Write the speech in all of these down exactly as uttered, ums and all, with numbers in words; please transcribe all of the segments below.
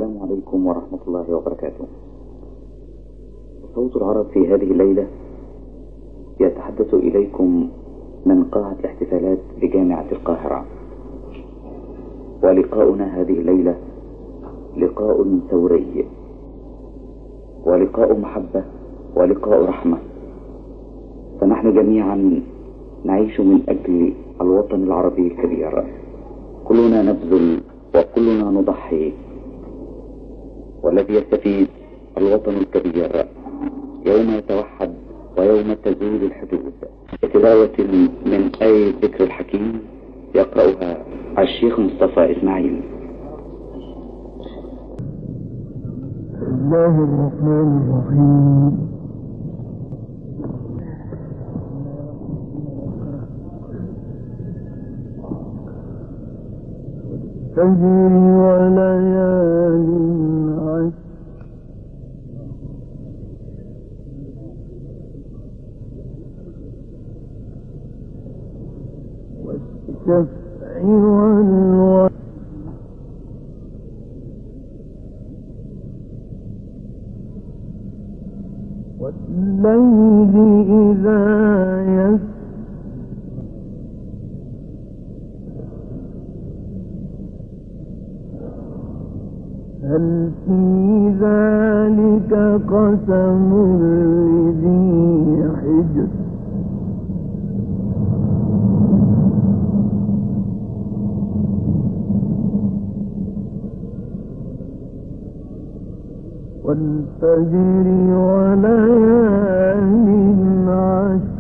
السلام عليكم ورحمة الله وبركاته. صوت العرب في هذه الليلة يتحدث إليكم من قاعة الاحتفالات بجامعة القاهرة، ولقاؤنا هذه الليلة لقاء ثوري، ولقاء محبة، ولقاء رحمة. فنحن جميعا نعيش من أجل الوطن العربي الكبير، كلنا نبذل وكلنا نضحي، والذي يستفيد الوطن الكبير يوم يتوحد ويوم تزول الحدود. بتلاوة من آية ذكر الحكيم يقرأها الشيخ مصطفى إسماعيل. بسم الله الرحمن الرحيم. فجر وليال عشر والشفع والوتر والليل إذا يسر هل في ذلك قسم لذي حجر والفجر وليال عشر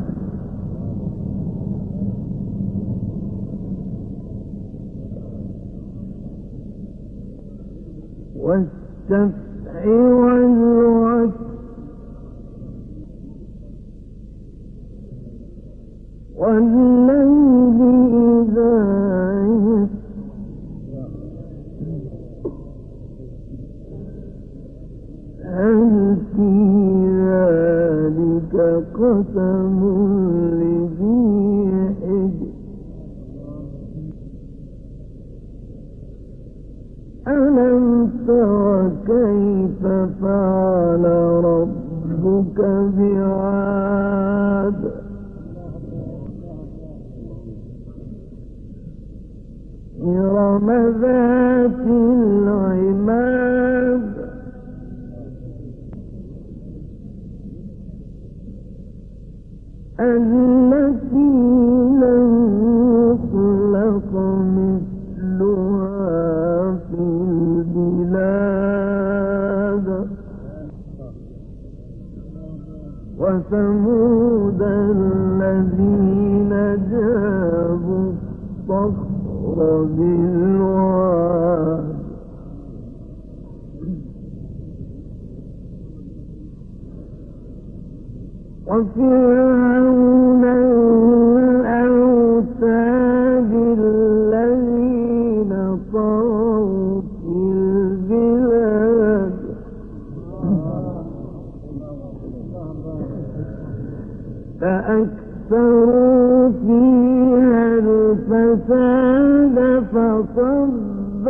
والشفع والوتر والليل إذا يسر هل في ذلك قسم لذي حجر ألم تر كيف فعل ربك بعاد إرم ذات العماد التي لم يخلق مثلها في البلاد وثمود الذين جابوا الصخر بالواد وفرعون الأوتاد الذين طغوا في البلاد فأكثروا فيها الفساد فصب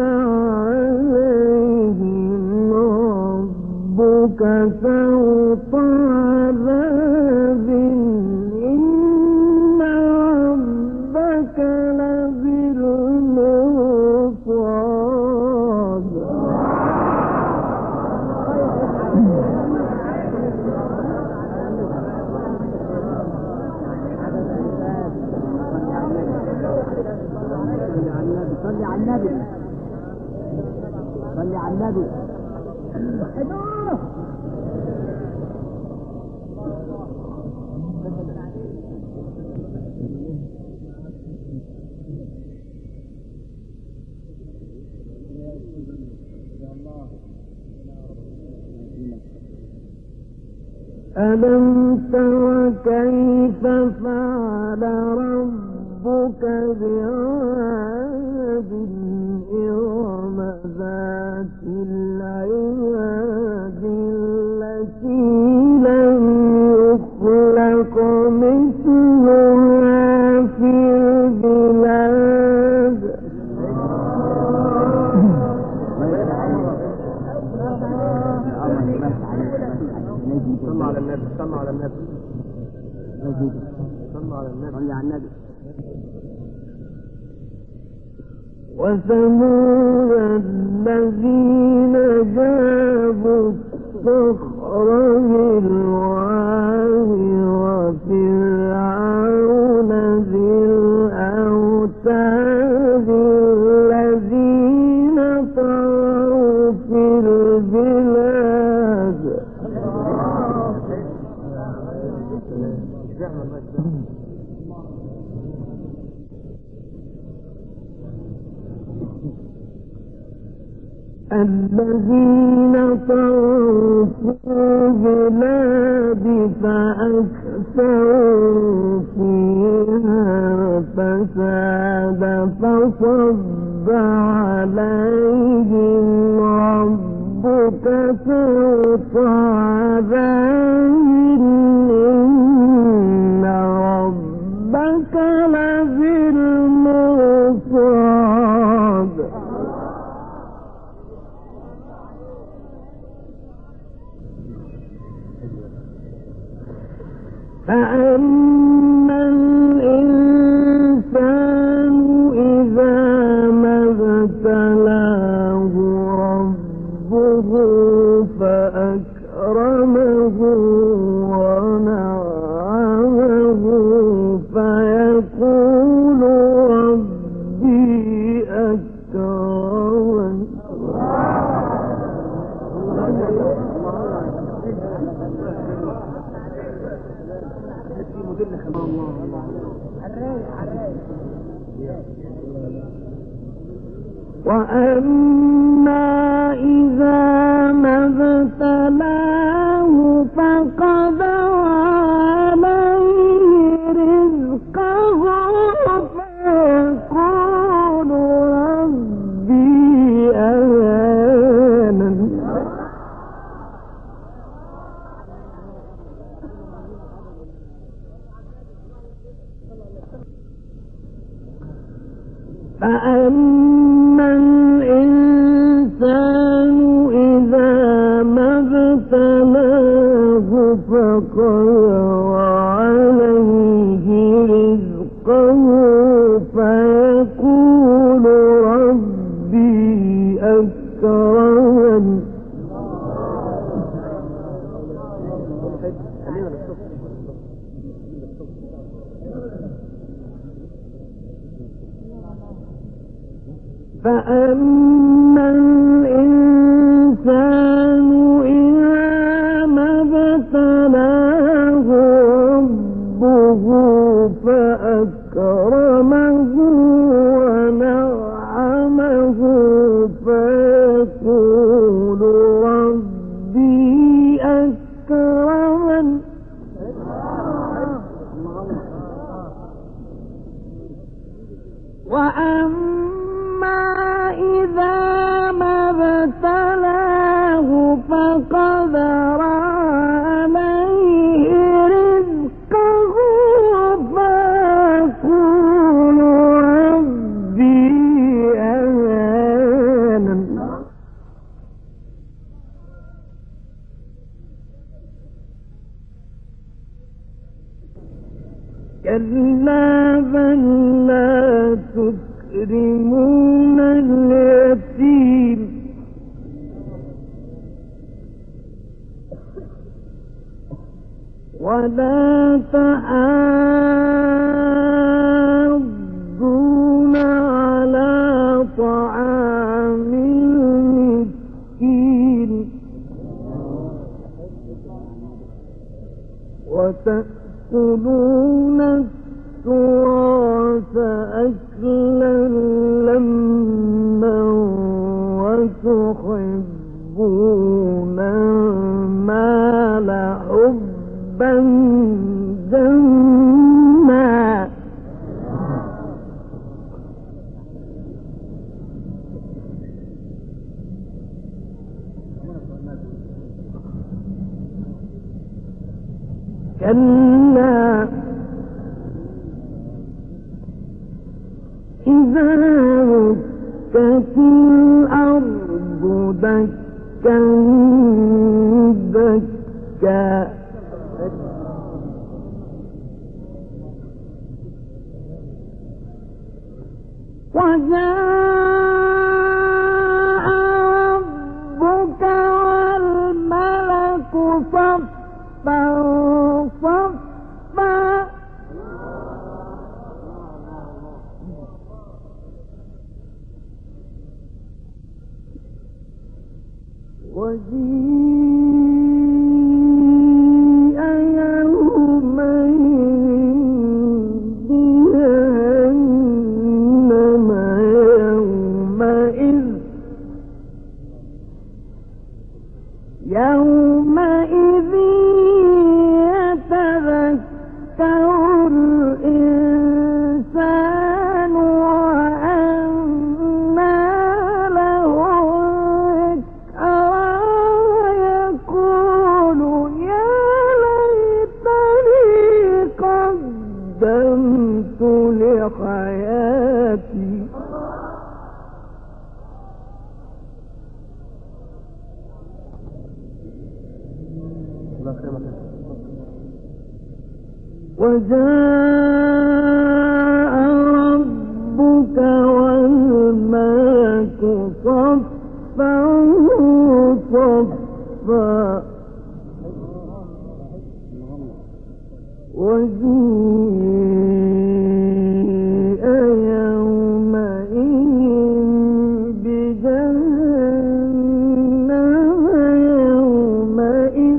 عليهم ربك سوط عذاب إن ربك لبالمرصاد. صلي على النبي صلي على النبي. ألم تر كيف فعل ربك بعاد إرم ذات العماد التي لم يخلق مثلها في البلاد صلوا على النبي صلوا على النبي صلوا على النبي صلوا على النبي. وثمود الذين جابوا الصخر بالواد وفرعون ذي الأوتاد الذين طغوا في البلاد الذين طغوا في البلاد فأكثروا فيها فساد فصب عليهم ربك سوط عذاب إن ربك لبالمرصاد. فأما الإنسان إذا ما ابتلاه ربه فأكرمه ونعمه فيقول ربي أكرمن. وأما إذا ما ابتلاه فقدر عليه رزقه فيقول ربي أهانن. فأما الإنسان إذا ما ابتلاه فقدر عليه رزقه فيقول ربي أكرمن. فأما الإنسان إذا ما ابتلاه ربه فأكرمه ونعمه فيقول ربي أكرمن. وأما إذا ما ابتلاه فقدر عليه رزقه فيقول ربي أهانن. كلا بل لا تكرمون اليتيم ولا تحاضون على طعام المسكين وتأكلون التراث أكلا لما وتحبون المال حبا جما كلا إذا دكت الأرض دكا دكا وجاء ربك والملك صفا صفا وجيء يومئذ بجهنم يومئذ يومئذ يتذكر الإنسان وأنى له الذكرى يقول يا ليتني قدمت لحياتي وجاء ربك والملك صفا صفا وجيء يومئذ بجهنم يومئذ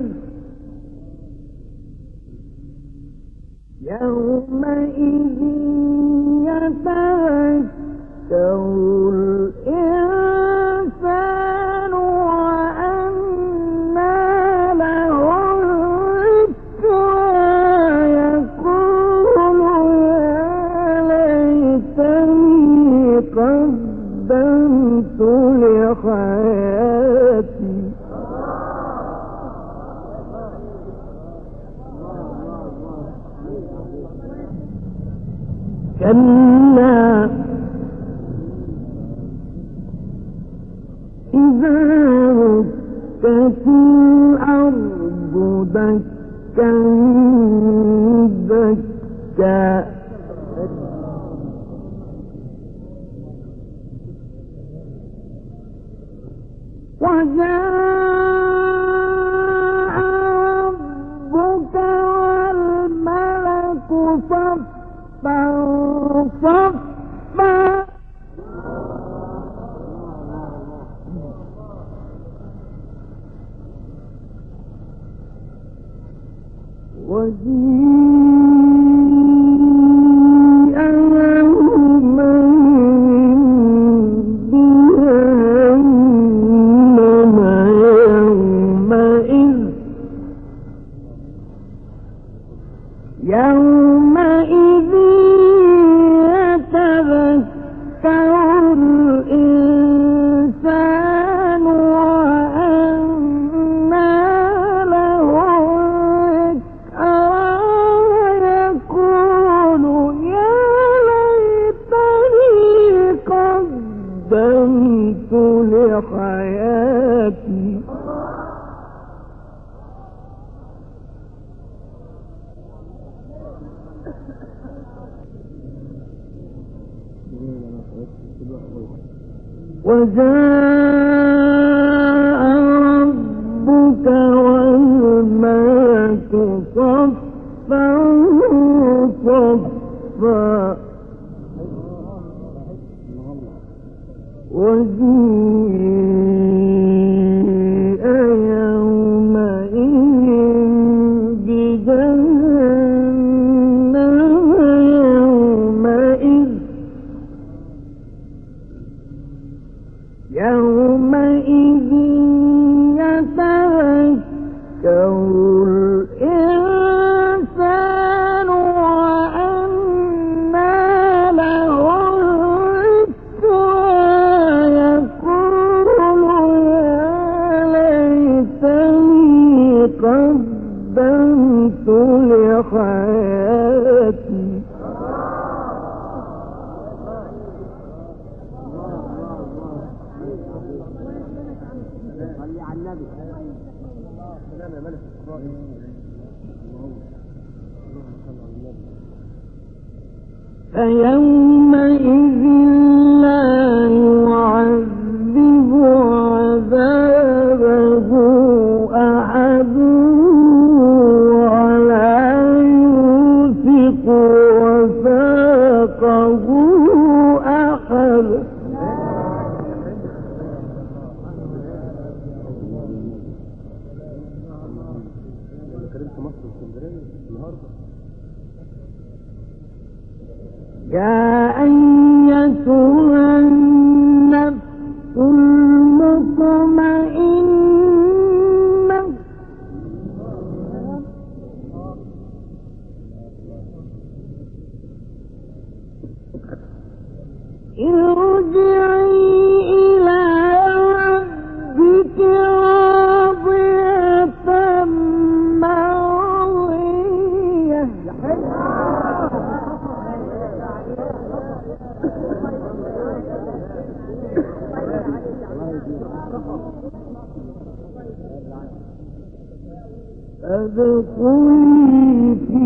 يومئذ يتذكر الإنسان وأنى له الذكرى يقول يا ليتني قدمت لحياتي كلا إذا ركت الأرض دكا دكا وجاء ربك والملك صفا صفا وجيء يومئذ بجهنم يومئذ يومئذ يتذكر الإنسان وأنى له الذكرى يقول يا ليتني قدمت لحياتي وجاء ربك والملك صفا صفا وجيء يومئذ بجهنم يومئذ يومئذ يتذكر الإنسان وأنى له الذكرى يقول يا ليتني قدمت لحياتي صلي على النبي. سلام يا ملك إسرائيل. فيومئذ لا يعذب عذابه أحد ولا يوثق وثاقه أحد. يا أيتها النفس المطمئنة ارجعي إلى ربك راضية مرضية. ادخلي في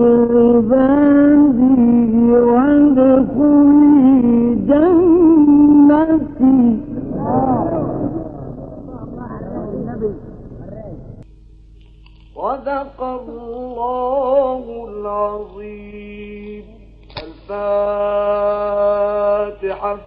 عبادي وادخلي جنتي. صدق الله العظيم. الفاتحة.